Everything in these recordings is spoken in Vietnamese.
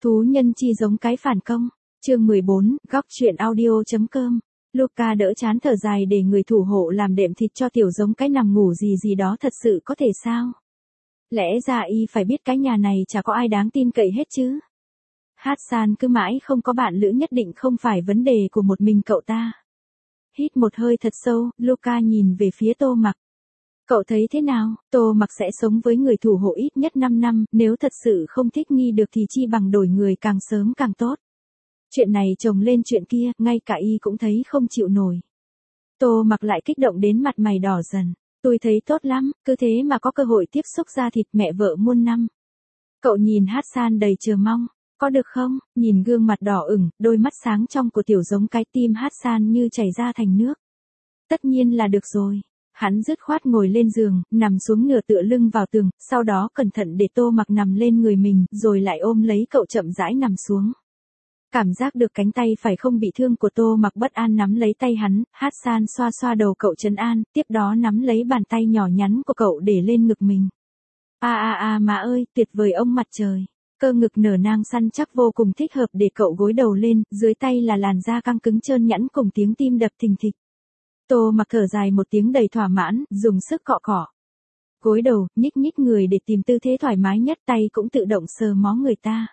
Thú nhân chi giống cái phản công. Chương 14, góc truyện audio.com. Luca đỡ chán thở dài để người thủ hộ làm đệm thịt cho tiểu giống cái nằm ngủ gì đó, thật sự có thể sao? Lẽ ra y phải biết cái nhà này chả có ai đáng tin cậy hết chứ. Hassan cứ mãi không có bạn lữ nhất định không phải vấn đề của một mình cậu ta. Hít một hơi thật sâu, Luca nhìn về phía Tô Mặc. Cậu thấy thế nào? Tô Mặc sẽ sống với người thủ hộ ít nhất 5 năm, nếu thật sự không thích nghi được thì chi bằng đổi người càng sớm càng tốt. Chuyện này chồng lên chuyện kia, ngay cả y cũng thấy không chịu nổi. Tô Mặc lại kích động đến mặt mày đỏ dần. Tôi thấy tốt lắm, cứ thế mà có cơ hội tiếp xúc da thịt mẹ vợ muôn năm. Cậu nhìn Hassan đầy chờ mong. Có được không? Nhìn gương mặt đỏ ửng, đôi mắt sáng trong của tiểu giống cái, tim Hassan như chảy ra thành nước. Tất nhiên là được rồi. Hắn dứt khoát ngồi lên giường, nằm xuống nửa tựa lưng vào tường, sau đó cẩn thận để Tô Mặc nằm lên người mình, rồi lại ôm lấy cậu chậm rãi nằm xuống. Cảm giác được cánh tay phải không bị thương của Tô Mặc bất an nắm lấy tay hắn, Hassan xoa xoa đầu cậu trấn an, tiếp đó nắm lấy bàn tay nhỏ nhắn của cậu để lên ngực mình. Má ơi, tuyệt vời ông mặt trời. Cơ ngực nở nang săn chắc vô cùng thích hợp để cậu gối đầu lên, dưới tay là làn da căng cứng trơn nhẵn cùng tiếng tim đập thình thịch. Tô Mặc thở dài một tiếng đầy thỏa mãn, dùng sức cọ cọ. Gối đầu, nhích nhích người để tìm tư thế thoải mái nhất, tay cũng tự động sờ mó người ta.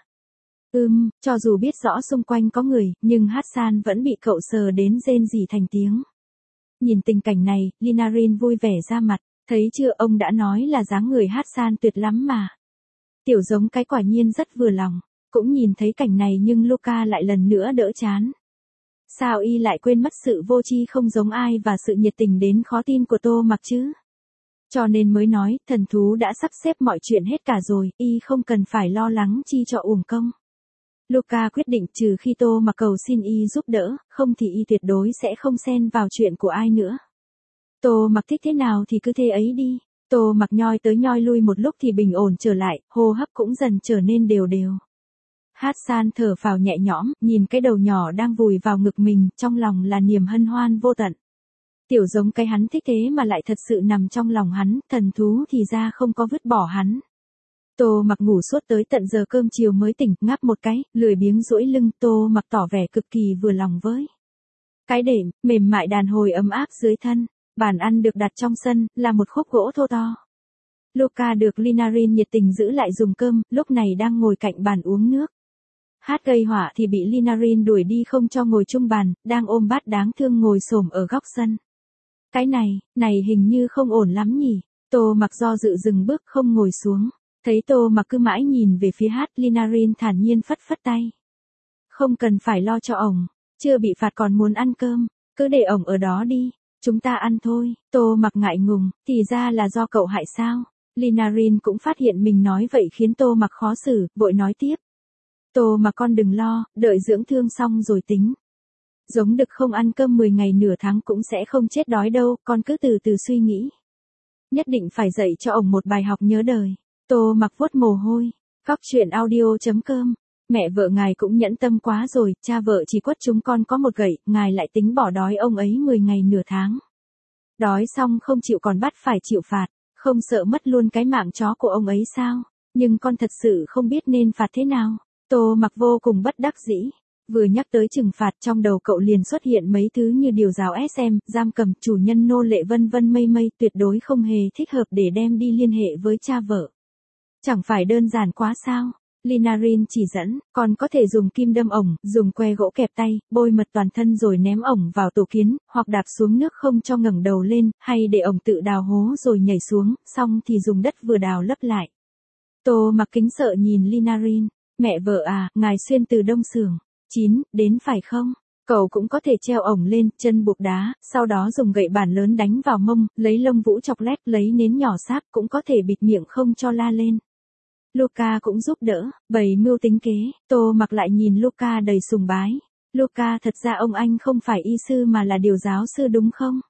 Cho dù biết rõ xung quanh có người, nhưng Hassan vẫn bị cậu sờ đến rên rỉ thành tiếng. Nhìn tình cảnh này, Linarin vui vẻ ra mặt, thấy chưa, ông đã nói là dáng người Hassan tuyệt lắm mà. Tiểu giống cái quả nhiên rất vừa lòng, cũng nhìn thấy cảnh này nhưng Luca lại lần nữa đỡ chán. Sao y lại quên mất sự vô tri không giống ai và sự nhiệt tình đến khó tin của Tô Mặc chứ? Cho nên mới nói, thần thú đã sắp xếp mọi chuyện hết cả rồi, y không cần phải lo lắng chi cho uổng công. Luca quyết định trừ khi Tô Mặc cầu xin y giúp đỡ, không thì y tuyệt đối sẽ không xen vào chuyện của ai nữa. Tô Mặc thích thế nào thì cứ thế ấy đi. Tô Mặc nhoi tới nhoi lui một lúc thì bình ổn trở lại, hô hấp cũng dần trở nên đều đều. Hassan thở phào nhẹ nhõm, nhìn cái đầu nhỏ đang vùi vào ngực mình, trong lòng là niềm hân hoan vô tận. Tiểu giống cái hắn thích thế mà lại thật sự nằm trong lòng hắn, thần thú thì ra không có vứt bỏ hắn. Tô Mặc ngủ suốt tới tận giờ cơm chiều mới tỉnh, ngáp một cái, lười biếng duỗi lưng, Tô Mặc tỏ vẻ cực kỳ vừa lòng với cái đệm mềm mại đàn hồi ấm áp dưới thân. Bàn ăn được đặt trong sân, là một khúc gỗ thô to. Luca được Linarin nhiệt tình giữ lại dùng cơm, lúc này đang ngồi cạnh bàn uống nước. Hát gây họa thì bị Linarin đuổi đi không cho ngồi chung bàn, đang ôm bát đáng thương ngồi xổm ở góc sân. Cái này hình như không ổn lắm nhỉ. Tô Mặc do dự dừng bước không ngồi xuống. Thấy Tô Mặc cứ mãi nhìn về phía Hát, Linarin thản nhiên phất phất tay. Không cần phải lo cho ổng, chưa bị phạt còn muốn ăn cơm, cứ để ổng ở đó đi. Chúng ta ăn thôi. Tô Mặc ngại ngùng, thì ra là do cậu hại sao? Linarin cũng phát hiện mình nói vậy khiến Tô Mặc khó xử, vội nói tiếp. Tô Mặc con đừng lo, đợi dưỡng thương xong rồi tính. Giống đực không ăn cơm 10 ngày nửa tháng cũng sẽ không chết đói đâu, con cứ từ từ suy nghĩ. Nhất định phải dạy cho ổng một bài học nhớ đời. Tô Mặc vuốt mồ hôi. Góc truyện audio.com. Mẹ vợ ngài cũng nhẫn tâm quá rồi, cha vợ chỉ quất chúng con có một gậy, ngài lại tính bỏ đói ông ấy 10 ngày nửa tháng. Đói xong không chịu còn bắt phải chịu phạt, không sợ mất luôn cái mạng chó của ông ấy sao? Nhưng con thật sự không biết nên phạt thế nào. Tô Mặc vô cùng bất đắc dĩ. Vừa nhắc tới trừng phạt trong đầu cậu liền xuất hiện mấy thứ như điều giáo SM, giam cầm, chủ nhân nô lệ vân vân mây, tuyệt đối không hề thích hợp để đem đi liên hệ với cha vợ. Chẳng phải đơn giản quá sao? Linarin chỉ dẫn, còn có thể dùng kim đâm ổng, dùng que gỗ kẹp tay, bôi mật toàn thân rồi ném ổng vào tổ kiến, hoặc đạp xuống nước không cho ngẩng đầu lên, hay để ổng tự đào hố rồi nhảy xuống, xong thì dùng đất vừa đào lấp lại. Tô Mặc kính sợ nhìn Linarin, mẹ vợ à, ngài xuyên từ đông xưởng 9 đến phải không? Cậu cũng có thể treo ổng lên, chân buộc đá, sau đó dùng gậy bản lớn đánh vào mông, lấy lông vũ chọc lét, lấy nến nhỏ sáp, cũng có thể bịt miệng không cho la lên. Luca cũng giúp đỡ, bày mưu tính kế. Tô Mặc lại nhìn Luca đầy sùng bái. Luca, thật ra ông anh không phải y sư mà là điều giáo sư đúng không?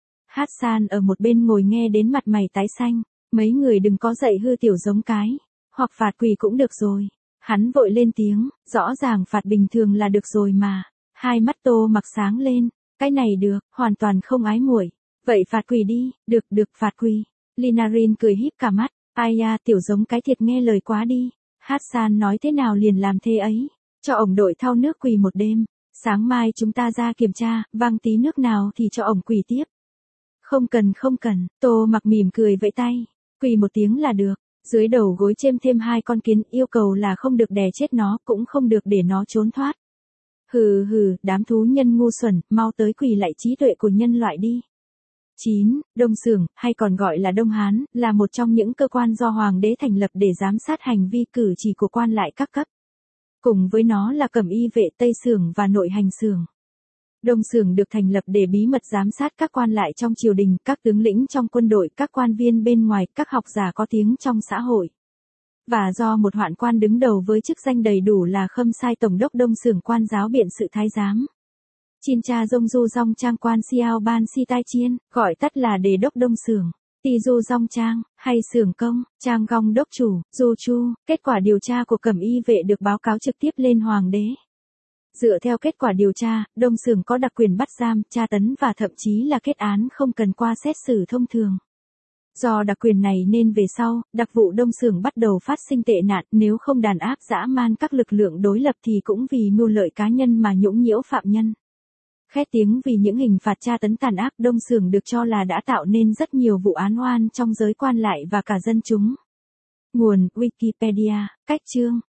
Hassan ở một bên ngồi nghe đến mặt mày tái xanh. Mấy người đừng có dạy hư tiểu giống cái. Hoặc phạt quỳ cũng được rồi. Hắn vội lên tiếng, rõ ràng phạt bình thường là được rồi mà. Hai mắt Tô Mặc sáng lên. Cái này được, hoàn toàn không ái muội. Vậy phạt quỳ đi, được phạt quỳ. Linarin cười híp cả mắt. Ai da, tiểu giống cái thiệt nghe lời quá đi. Hassan nói thế nào liền làm thế ấy. Cho ổng đội thau nước quỳ một đêm. Sáng mai chúng ta ra kiểm tra, văng tí nước nào thì cho ổng quỳ tiếp. Không cần, Tô Mặc mỉm cười vẫy tay. Quỳ một tiếng là được. Dưới đầu gối chêm thêm 2 con kiến, yêu cầu là không được đè chết nó, cũng không được để nó trốn thoát. Hừ, đám thú nhân ngu xuẩn, mau tới quỳ lại trí tuệ của nhân loại đi. 9. Đông Xưởng, hay còn gọi là Đông Hán, là một trong những cơ quan do Hoàng đế thành lập để giám sát hành vi cử chỉ của quan lại các cấp. Cùng với nó là Cẩm y vệ Tây Xưởng và Nội hành xưởng. Đông Xưởng được thành lập để bí mật giám sát các quan lại trong triều đình, các tướng lĩnh trong quân đội, các quan viên bên ngoài, các học giả có tiếng trong xã hội. Và do một hoạn quan đứng đầu với chức danh đầy đủ là Khâm Sai Tổng đốc Đông Xưởng quan giáo biện sự thái giám. Chin cha dông du dong trang quan Xiao Ban Si Tai Chiên, gọi tắt là Đề đốc Đông Xưởng, Ti du dong trang, hay Xưởng công, Trang gong đốc chủ, Du chu. Kết quả điều tra của Cẩm y vệ được báo cáo trực tiếp lên Hoàng đế. Dựa theo kết quả điều tra, Đông Xưởng có đặc quyền bắt giam, tra tấn và thậm chí là kết án không cần qua xét xử thông thường. Do đặc quyền này nên về sau, đặc vụ Đông Xưởng bắt đầu phát sinh tệ nạn, nếu không đàn áp dã man các lực lượng đối lập thì cũng vì mưu lợi cá nhân mà nhũng nhiễu phạm nhân. Khét tiếng vì những hình phạt tra tấn tàn ác, Đông Xưởng được cho là đã tạo nên rất nhiều vụ án oan trong giới quan lại và cả dân chúng. Nguồn Wikipedia, cách chương